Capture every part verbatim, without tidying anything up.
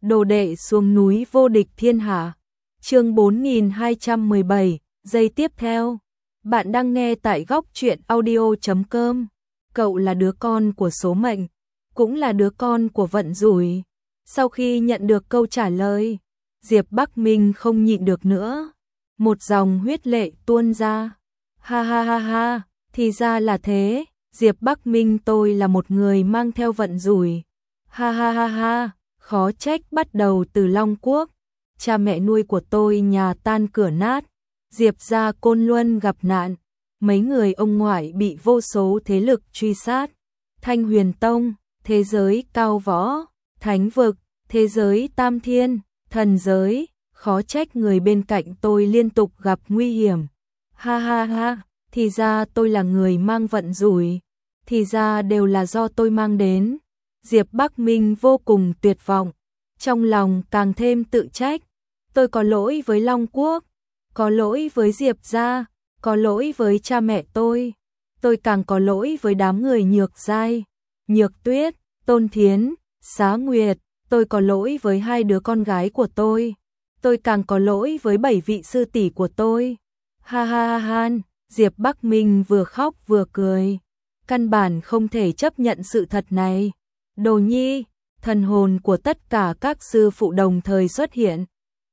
Đồ đệ xuống núi vô địch thiên hạ. Chương bốn nghìn hai trăm mười bảy, giây tiếp theo. Bạn đang nghe tại góc truyện audio chấm com. Cậu là đứa con của số mệnh, cũng là đứa con của vận rủi. Sau khi nhận được câu trả lời, Diệp Bắc Minh không nhịn được nữa. Một dòng huyết lệ tuôn ra. Ha ha ha ha, thì ra là thế, Diệp Bắc Minh tôi là một người mang theo vận rủi. Ha ha ha ha, khó trách bắt đầu từ Long Quốc. Cha mẹ nuôi của tôi nhà tan cửa nát, Diệp gia Côn Luân gặp nạn, mấy người ông ngoại bị vô số thế lực truy sát. Thanh Huyền Tông, thế giới cao võ, thánh vực, thế giới tam thiên, thần giới, khó trách người bên cạnh tôi liên tục gặp nguy hiểm. Ha ha ha, thì ra tôi là người mang vận rủi, thì ra đều là do tôi mang đến. Diệp Bắc Minh vô cùng tuyệt vọng, trong lòng càng thêm tự trách. Tôi có lỗi với Long Quốc, có lỗi với Diệp gia, có lỗi với cha mẹ tôi. Tôi càng có lỗi với đám người Nhược Giai, Nhược Tuyết, Tôn Thiến, Xá Nguyệt. Tôi có lỗi với hai đứa con gái của tôi. Tôi càng có lỗi với bảy vị sư tỷ của tôi. Ha ha ha ha, Diệp Bắc Minh vừa khóc vừa cười. Căn bản không thể chấp nhận sự thật này. Đồ Nhi, thần hồn của tất cả các sư phụ đồng thời xuất hiện.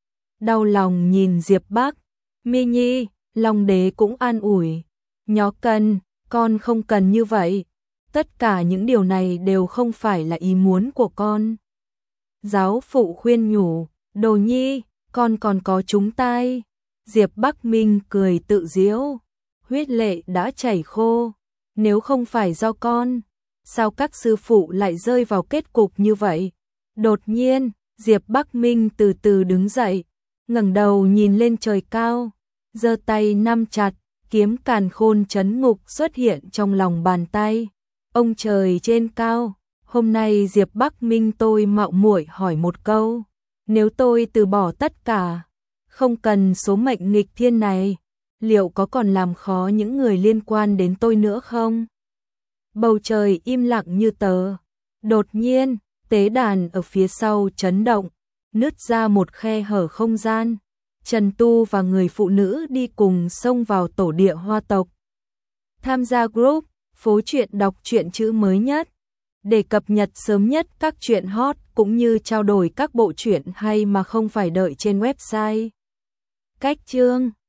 Đau lòng nhìn Diệp Bắc Minh Nhi, Long Đế cũng an ủi. Nhó cần, con không cần như vậy. Tất cả những điều này đều không phải là ý muốn của con. Giáo phụ khuyên nhủ, Đồ Nhi, con còn có chúng tai. Diệp Bắc Minh cười tự giễu, huyết lệ đã chảy khô. Nếu không phải do con, sao các sư phụ lại rơi vào kết cục như vậy? Đột nhiên, Diệp Bắc Minh từ từ đứng dậy, ngẩng đầu nhìn lên trời cao, giơ tay nắm chặt, kiếm càn khôn trấn ngục xuất hiện trong lòng bàn tay. Ông trời trên cao, hôm nay Diệp Bắc Minh tôi mạo muội hỏi một câu, nếu tôi từ bỏ tất cả, không cần số mệnh nghịch thiên này, liệu có còn làm khó những người liên quan đến tôi nữa không? Bầu trời im lặng như tờ. Đột nhiên, tế đàn ở phía sau chấn động, nứt ra một khe hở không gian. Trần Tu và người phụ nữ đi cùng xông vào tổ địa Hoa tộc. Tham gia group Phố Truyện đọc truyện chữ mới nhất để cập nhật sớm nhất các truyện hot cũng như trao đổi các bộ truyện hay mà không phải đợi trên website. Cách chương